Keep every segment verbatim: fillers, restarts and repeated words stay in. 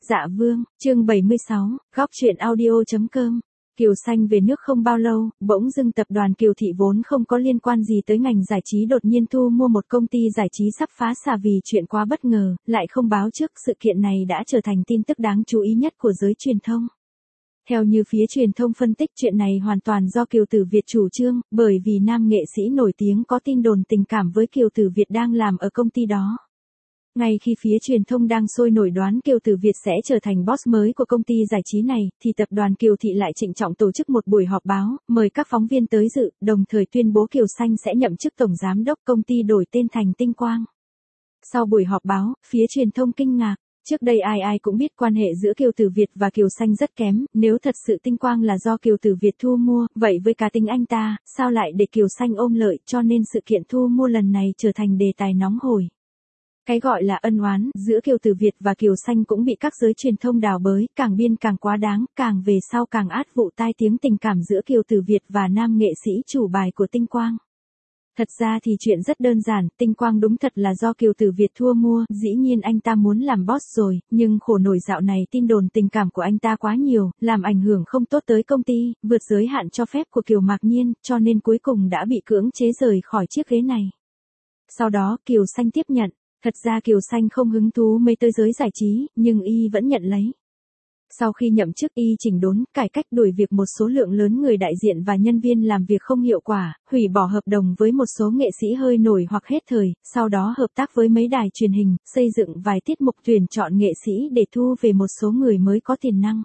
Dạ Vương, chương bảy mươi sáu, góc truyện audio.com. Kiều Xanh về nước không bao lâu, bỗng dưng tập đoàn Kiều Thị vốn không có liên quan gì tới ngành giải trí đột nhiên thu mua một công ty giải trí sắp phá sản vì chuyện quá bất ngờ, lại không báo trước. Sự kiện này đã trở thành tin tức đáng chú ý nhất của giới truyền thông. Theo như phía truyền thông phân tích, chuyện này hoàn toàn do Kiều Tử Việt chủ trương, bởi vì nam nghệ sĩ nổi tiếng có tin đồn tình cảm với Kiều Tử Việt đang làm ở công ty đó. Ngay khi phía truyền thông đang sôi nổi đoán Kiều Tử Việt sẽ trở thành boss mới của công ty giải trí này, thì tập đoàn Kiều Thị lại trịnh trọng tổ chức một buổi họp báo, mời các phóng viên tới dự, đồng thời tuyên bố Kiều Xanh sẽ nhậm chức tổng giám đốc công ty đổi tên thành Tinh Quang. Sau buổi họp báo, phía truyền thông kinh ngạc. Trước đây ai ai cũng biết quan hệ giữa Kiều Tử Việt và Kiều Xanh rất kém, nếu thật sự Tinh Quang là do Kiều Tử Việt thu mua, vậy với cá tính anh ta, sao lại để Kiều Xanh ôm lợi, cho nên sự kiện thu mua lần này trở thành đề tài nóng hổi. Cái gọi là ân oán giữa Kiều Tử Việt và Kiều Xanh cũng bị các giới truyền thông đào bới, càng biên càng quá đáng, càng về sau càng át vụ tai tiếng tình cảm giữa Kiều Tử Việt và nam nghệ sĩ chủ bài của Tinh Quang. Thật ra thì chuyện rất đơn giản, Tinh Quang đúng thật là do Kiều Tử Việt thua mua, dĩ nhiên anh ta muốn làm boss rồi, nhưng khổ nổi dạo này tin đồn tình cảm của anh ta quá nhiều, làm ảnh hưởng không tốt tới công ty, vượt giới hạn cho phép của Kiều Mạc Nhiên, cho nên cuối cùng đã bị cưỡng chế rời khỏi chiếc ghế này. Sau đó Kiều Xanh tiếp nhận. Thật ra Kiều Xanh không hứng thú mấy tới giới giải trí, nhưng y vẫn nhận lấy. Sau khi nhậm chức y chỉnh đốn, cải cách đuổi việc một số lượng lớn người đại diện và nhân viên làm việc không hiệu quả, hủy bỏ hợp đồng với một số nghệ sĩ hơi nổi hoặc hết thời, sau đó hợp tác với mấy đài truyền hình, xây dựng vài tiết mục tuyển chọn nghệ sĩ để thu về một số người mới có tiềm năng.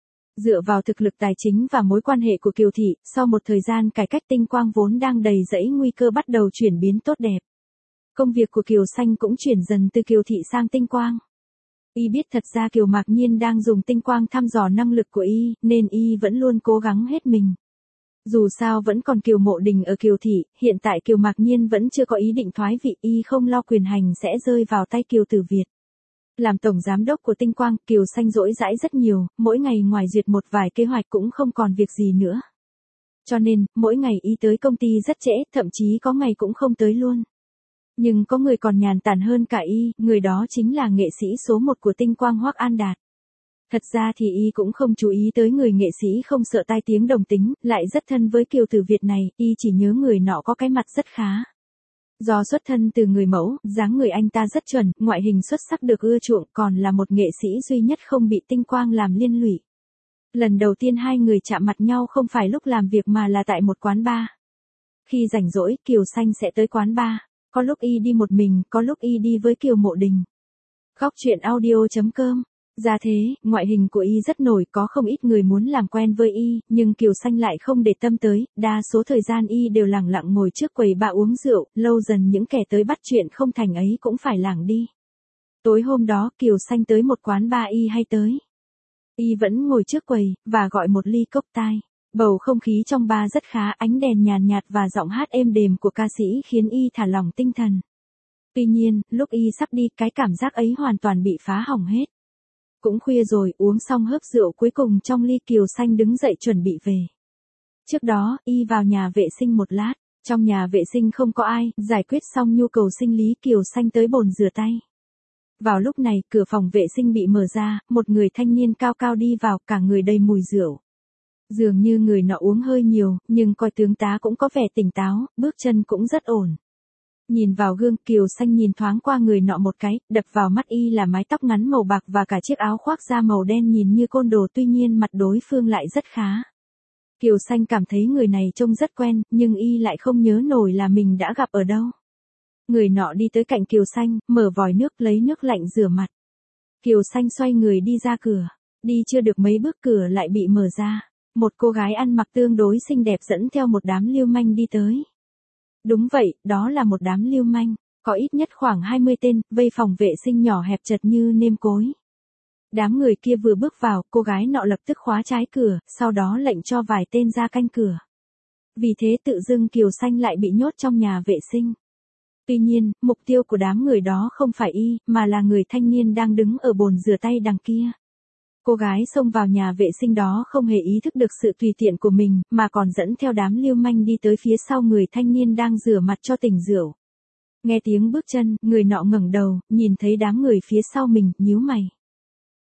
Dựa vào thực lực tài chính và mối quan hệ của Kiều Thị, sau một thời gian cải cách Tinh Quang vốn đang đầy rẫy nguy cơ bắt đầu chuyển biến tốt đẹp. Công việc của Kiều Xanh cũng chuyển dần từ Kiều Thị sang Tinh Quang. Y biết thật ra Kiều Mạc Nhiên đang dùng Tinh Quang thăm dò năng lực của y, nên y vẫn luôn cố gắng hết mình. Dù sao vẫn còn Kiều Mộ Đình ở Kiều Thị, hiện tại Kiều Mạc Nhiên vẫn chưa có ý định thoái vị, y không lo quyền hành sẽ rơi vào tay Kiều Tử Việt. Làm tổng giám đốc của Tinh Quang, Kiều Xanh rỗi rãi rất nhiều, mỗi ngày ngoài duyệt một vài kế hoạch cũng không còn việc gì nữa. Cho nên, mỗi ngày y tới công ty rất trễ, thậm chí có ngày cũng không tới luôn. Nhưng có người còn nhàn tản hơn cả y, người đó chính là nghệ sĩ số một của Tinh Quang Hoắc An Đạt. Thật ra thì y cũng không chú ý tới người nghệ sĩ không sợ tai tiếng đồng tính, lại rất thân với Kiều Tử Việt này, y chỉ nhớ người nọ có cái mặt rất khá. Do xuất thân từ người mẫu, dáng người anh ta rất chuẩn, ngoại hình xuất sắc được ưa chuộng, còn là một nghệ sĩ duy nhất không bị Tinh Quang làm liên lụy. Lần đầu tiên hai người chạm mặt nhau không phải lúc làm việc mà là tại một quán bar. Khi rảnh rỗi, Kiều Xanh sẽ tới quán bar. Có lúc y đi một mình, có lúc y đi với Kiều Mộ Đình. Góc truyện audio.com. Ra thế, ngoại hình của y rất nổi, có không ít người muốn làm quen với y, nhưng Kiều Xanh lại không để tâm tới, đa số thời gian y đều lẳng lặng ngồi trước quầy bar uống rượu, lâu dần những kẻ tới bắt chuyện không thành ấy cũng phải lảng đi. Tối hôm đó Kiều Xanh tới một quán bar y hay tới. Y vẫn ngồi trước quầy, và gọi một ly cốc tai. Bầu không khí trong bar rất khá, ánh đèn nhàn nhạt và giọng hát êm đềm của ca sĩ khiến y thả lỏng tinh thần. Tuy nhiên, lúc y sắp đi, cái cảm giác ấy hoàn toàn bị phá hỏng hết. Cũng khuya rồi, uống xong hớp rượu cuối cùng trong ly, Kiều Xanh đứng dậy chuẩn bị về. Trước đó, y vào nhà vệ sinh một lát, trong nhà vệ sinh không có ai, giải quyết xong nhu cầu sinh lý, Kiều Xanh tới bồn rửa tay. Vào lúc này, cửa phòng vệ sinh bị mở ra, một người thanh niên cao cao đi vào, cả người đầy mùi rượu. Dường như người nọ uống hơi nhiều, nhưng coi tướng tá cũng có vẻ tỉnh táo, bước chân cũng rất ổn. Nhìn vào gương, Kiều Xanh nhìn thoáng qua người nọ một cái, đập vào mắt y là mái tóc ngắn màu bạc và cả chiếc áo khoác da màu đen nhìn như côn đồ, tuy nhiên mặt đối phương lại rất khá. Kiều Xanh cảm thấy người này trông rất quen, nhưng y lại không nhớ nổi là mình đã gặp ở đâu. Người nọ đi tới cạnh Kiều Xanh, mở vòi nước lấy nước lạnh rửa mặt. Kiều Xanh xoay người đi ra cửa, đi chưa được mấy bước cửa lại bị mở ra. Một cô gái ăn mặc tương đối xinh đẹp dẫn theo một đám lưu manh đi tới. Đúng vậy, đó là một đám lưu manh, có ít nhất khoảng hai mươi tên, vây phòng vệ sinh nhỏ hẹp chật như nêm cối. Đám người kia vừa bước vào, cô gái nọ lập tức khóa trái cửa, sau đó lệnh cho vài tên ra canh cửa. Vì thế tự dưng Kiều Xanh lại bị nhốt trong nhà vệ sinh. Tuy nhiên, mục tiêu của đám người đó không phải y, mà là người thanh niên đang đứng ở bồn rửa tay đằng kia. Cô gái xông vào nhà vệ sinh đó không hề ý thức được sự tùy tiện của mình, mà còn dẫn theo đám lưu manh đi tới phía sau người thanh niên đang rửa mặt cho tỉnh rượu. Nghe tiếng bước chân, người nọ ngẩng đầu, nhìn thấy đám người phía sau mình, nhíu mày.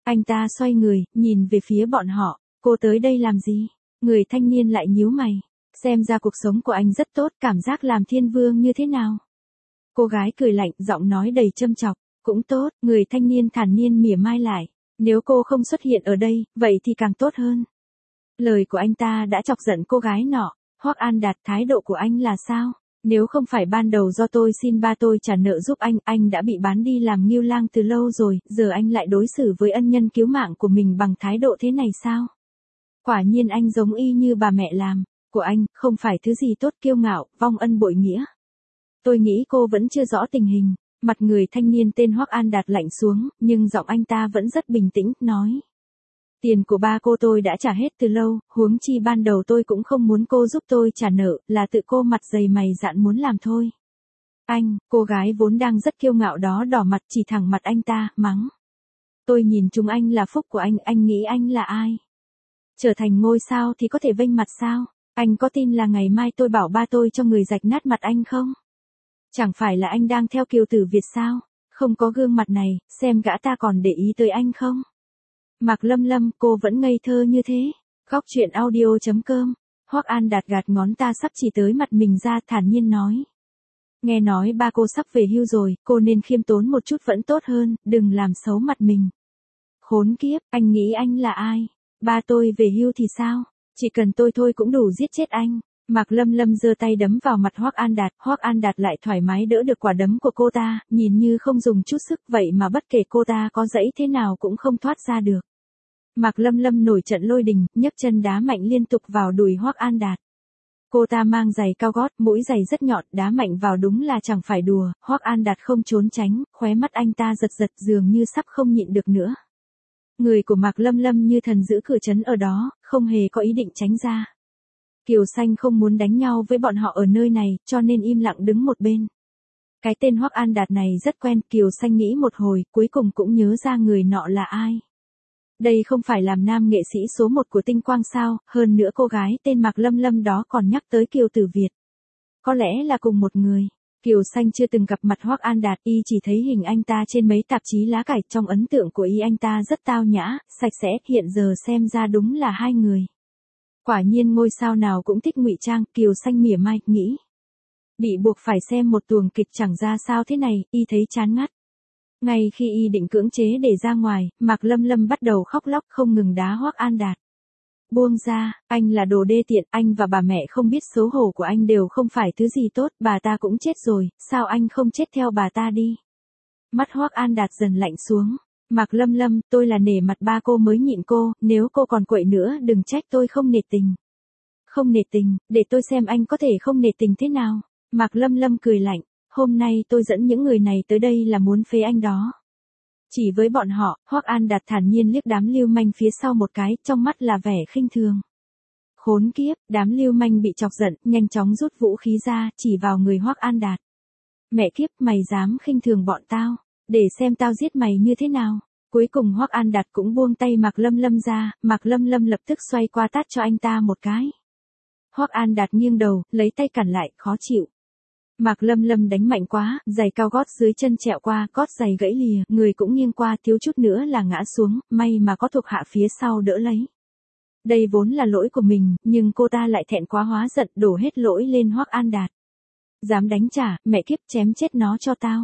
Anh ta xoay người, nhìn về phía bọn họ, cô tới đây làm gì? Người thanh niên lại nhíu mày, xem ra cuộc sống của anh rất tốt, cảm giác làm thiên vương như thế nào? Cô gái cười lạnh, giọng nói đầy châm chọc, cũng tốt, người thanh niên thản nhiên mỉa mai lại, nếu cô không xuất hiện ở đây, vậy thì càng tốt hơn. Lời của anh ta đã chọc giận cô gái nọ. Hoắc An Đạt, thái độ của anh là sao? Nếu không phải ban đầu do tôi xin ba tôi trả nợ giúp anh, anh đã bị bán đi làm ngưu lang từ lâu rồi, giờ anh lại đối xử với ân nhân cứu mạng của mình bằng thái độ thế này sao? Quả nhiên anh giống y như bà mẹ làm, của anh, không phải thứ gì tốt, kiêu ngạo, vong ân bội nghĩa. Tôi nghĩ cô vẫn chưa rõ tình hình. Mặt người thanh niên tên Hoắc An Đạt lạnh xuống, nhưng giọng anh ta vẫn rất bình tĩnh, nói. Tiền của ba cô tôi đã trả hết từ lâu, huống chi ban đầu tôi cũng không muốn cô giúp tôi trả nợ, là tự cô mặt dày mày dạn muốn làm thôi. Anh, cô gái vốn đang rất kiêu ngạo đó đỏ mặt chỉ thẳng mặt anh ta, mắng. Tôi nhìn chúng anh là phúc của anh, anh nghĩ anh là ai? Trở thành ngôi sao thì có thể vênh mặt sao? Anh có tin là ngày mai tôi bảo ba tôi cho người rạch nát mặt anh không? Chẳng phải là anh đang theo Kiều Tử Việt sao? Không có gương mặt này, xem gã ta còn để ý tới anh không? Mạc Lâm Lâm, cô vẫn ngây thơ như thế. Góc truyện audio chấm com. Hoắc An Đạt gạt ngón ta sắp chỉ tới mặt mình ra, thản nhiên nói. Nghe nói ba cô sắp về hưu rồi, cô nên khiêm tốn một chút vẫn tốt hơn, đừng làm xấu mặt mình. Khốn kiếp, anh nghĩ anh là ai? Ba tôi về hưu thì sao? Chỉ cần tôi thôi cũng đủ giết chết anh. Mạc Lâm Lâm giơ tay đấm vào mặt Hoắc An Đạt, Hoắc An Đạt lại thoải mái đỡ được quả đấm của cô ta, nhìn như không dùng chút sức, vậy mà bất kể cô ta có dãy thế nào cũng không thoát ra được. Mạc Lâm Lâm nổi trận lôi đình, nhấc chân đá mạnh liên tục vào đùi Hoắc An Đạt. Cô ta mang giày cao gót, mũi giày rất nhọn, đá mạnh vào đúng là chẳng phải đùa. Hoắc An Đạt không trốn tránh, khóe mắt anh ta giật giật dường như sắp không nhịn được nữa. Người của Mạc Lâm Lâm như thần giữ cửa trấn ở đó, không hề có ý định tránh ra. Kiều Xanh không muốn đánh nhau với bọn họ ở nơi này, cho nên im lặng đứng một bên. Cái tên Hoắc An Đạt này rất quen, Kiều Xanh nghĩ một hồi, cuối cùng cũng nhớ ra người nọ là ai. Đây không phải làm nam nghệ sĩ số một của Tinh Quang sao, hơn nữa cô gái tên Mạc Lâm Lâm đó còn nhắc tới Kiều Tử Việt. Có lẽ là cùng một người. Kiều Xanh chưa từng gặp mặt Hoắc An Đạt, y chỉ thấy hình anh ta trên mấy tạp chí lá cải, trong ấn tượng của y anh ta rất tao nhã, sạch sẽ, hiện giờ xem ra đúng là hai người. Quả nhiên ngôi sao nào cũng thích ngụy trang, Kiều Xanh mỉa mai, nghĩ. Bị buộc phải xem một tuồng kịch chẳng ra sao thế này, y thấy chán ngắt. Ngay khi y định cưỡng chế để ra ngoài, Mạc Lâm Lâm bắt đầu khóc lóc không ngừng đá Hoắc An Đạt. Buông ra, anh là đồ đê tiện, anh và bà mẹ không biết xấu hổ của anh đều không phải thứ gì tốt, bà ta cũng chết rồi, sao anh không chết theo bà ta đi? Mắt Hoắc An Đạt dần lạnh xuống. Mạc Lâm Lâm, tôi là nể mặt ba cô mới nhịn cô, nếu cô còn quậy nữa đừng trách tôi không nể tình. Không nể tình, để tôi xem anh có thể không nể tình thế nào. Mạc Lâm Lâm cười lạnh, hôm nay tôi dẫn những người này tới đây là muốn phế anh đó. Chỉ với bọn họ, Hoắc An Đạt thản nhiên liếc đám lưu manh phía sau một cái, trong mắt là vẻ khinh thường. Khốn kiếp, đám lưu manh bị chọc giận, nhanh chóng rút vũ khí ra, chỉ vào người Hoắc An Đạt. Mẹ kiếp, mày dám khinh thường bọn tao, để xem tao giết mày như thế nào. Cuối cùng Hoắc An Đạt cũng buông tay Mạc Lâm Lâm ra, Mạc Lâm Lâm lập tức xoay qua tát cho anh ta một cái. Hoắc An Đạt nghiêng đầu, lấy tay cản lại, khó chịu. Mạc Lâm Lâm đánh mạnh quá, giày cao gót dưới chân trẹo qua, gót giày gãy lìa, người cũng nghiêng qua, thiếu chút nữa là ngã xuống, may mà có thuộc hạ phía sau đỡ lấy. Đây vốn là lỗi của mình, nhưng cô ta lại thẹn quá hóa giận, đổ hết lỗi lên Hoắc An Đạt. Dám đánh trả, mẹ kiếp, chém chết nó cho tao.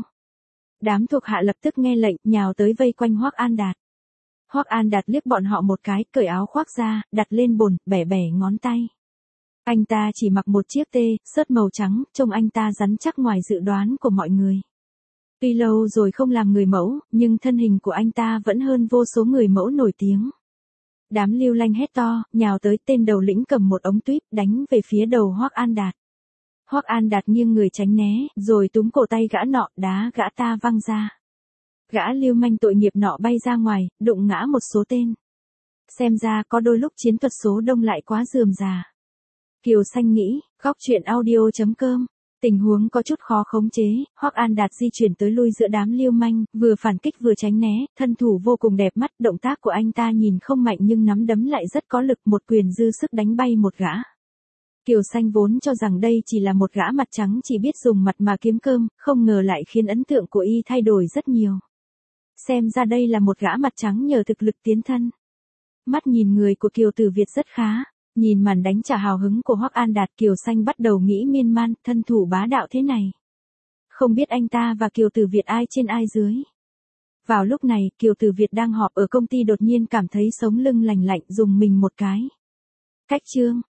Đám thuộc hạ lập tức nghe lệnh, nhào tới vây quanh Hoắc An Đạt. Hoắc An Đạt liếc bọn họ một cái, cởi áo khoác ra, đặt lên bồn, bẻ bẻ ngón tay. Anh ta chỉ mặc một chiếc tê, sớt màu trắng, trông anh ta rắn chắc ngoài dự đoán của mọi người. Tuy lâu rồi không làm người mẫu, nhưng thân hình của anh ta vẫn hơn vô số người mẫu nổi tiếng. Đám lưu lanh hét to, nhào tới, tên đầu lĩnh cầm một ống tuýp, đánh về phía đầu Hoắc An Đạt. Hoắc An Đạt nghiêng người tránh né, rồi túm cổ tay gã nọ, đá gã ta văng ra. Gã lưu manh tội nghiệp nọ bay ra ngoài, đụng ngã một số tên. Xem ra có đôi lúc chiến thuật số đông lại quá rườm rà. Kiều Xanh nghĩ, góc truyện audio chấm com. Tình huống có chút khó khống chế, Hoắc An Đạt di chuyển tới lui giữa đám lưu manh, vừa phản kích vừa tránh né, thân thủ vô cùng đẹp mắt, động tác của anh ta nhìn không mạnh nhưng nắm đấm lại rất có lực, một quyền dư sức đánh bay một gã. Kiều Xanh vốn cho rằng đây chỉ là một gã mặt trắng chỉ biết dùng mặt mà kiếm cơm, không ngờ lại khiến ấn tượng của y thay đổi rất nhiều. Xem ra đây là một gã mặt trắng nhờ thực lực tiến thân. Mắt nhìn người của Kiều Tử Việt rất khá, nhìn màn đánh trả hào hứng của Hoắc An Đạt, Kiều Xanh bắt đầu nghĩ miên man, thân thủ bá đạo thế này. Không biết anh ta và Kiều Tử Việt ai trên ai dưới. Vào lúc này, Kiều Tử Việt đang họp ở công ty đột nhiên cảm thấy sống lưng lành lạnh, dùng mình một cái. Cách chương,